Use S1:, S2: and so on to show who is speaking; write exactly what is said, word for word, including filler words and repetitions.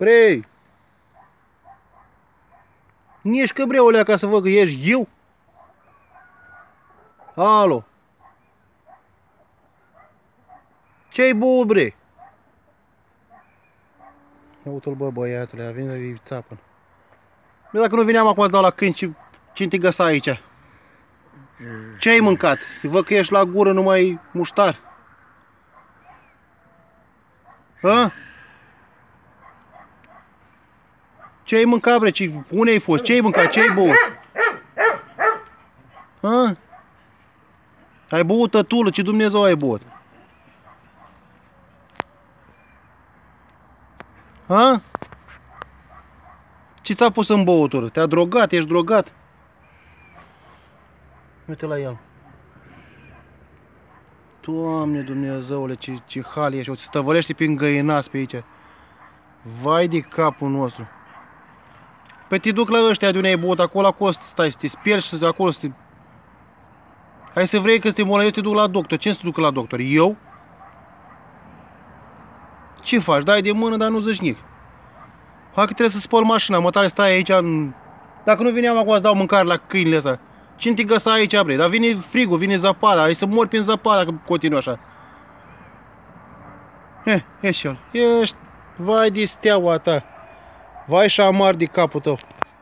S1: Bre! Ești că breule ca să văd că ești eu? Alo! Ce-ai băut, bre? Uite-l, bă, băiatule, a venit țapă. Bă, dacă nu veneam acum să dau la câini, ce, ce te găsa aici? Ce ai mâncat? Văd că ești la gură numai muștar. Hă? Ce ai mâncat, bre? Ce, unde ai fost? Ce ai mâncat? Ce ai băut? Hă? Ai băut, tătulă? Ce Dumnezeu ai băut? Hă? Ce ți-a pus în băutură? Te-a drogat? Ești drogat? Uite la el. Doamne Dumnezeule, ce, ce hal ești, o ți stăvălește prin găinați pe aici. Vai de capul nostru. Păi te duc la ăștia de unde ai băut, acolo, acolo să stai, să te spiergi și să acolo să te... Hai să vrei că să te molezi, te duc la doctor. Cine să te ducă la doctor? Eu? Ce faci? Dai de mână, dar nu zici nimic. Hai că trebuie să spăl mașina, mă tare stai aici în... Dacă nu veneam acum să dau mâncare la câinile astea. Cine te găsa aici, bre? Dar vine frigul, vine zăpada, ai să mori prin zăpada dacă continui așa. Eh, ești el. Ești, vai de steaua ta. Vai și amar de capul tău.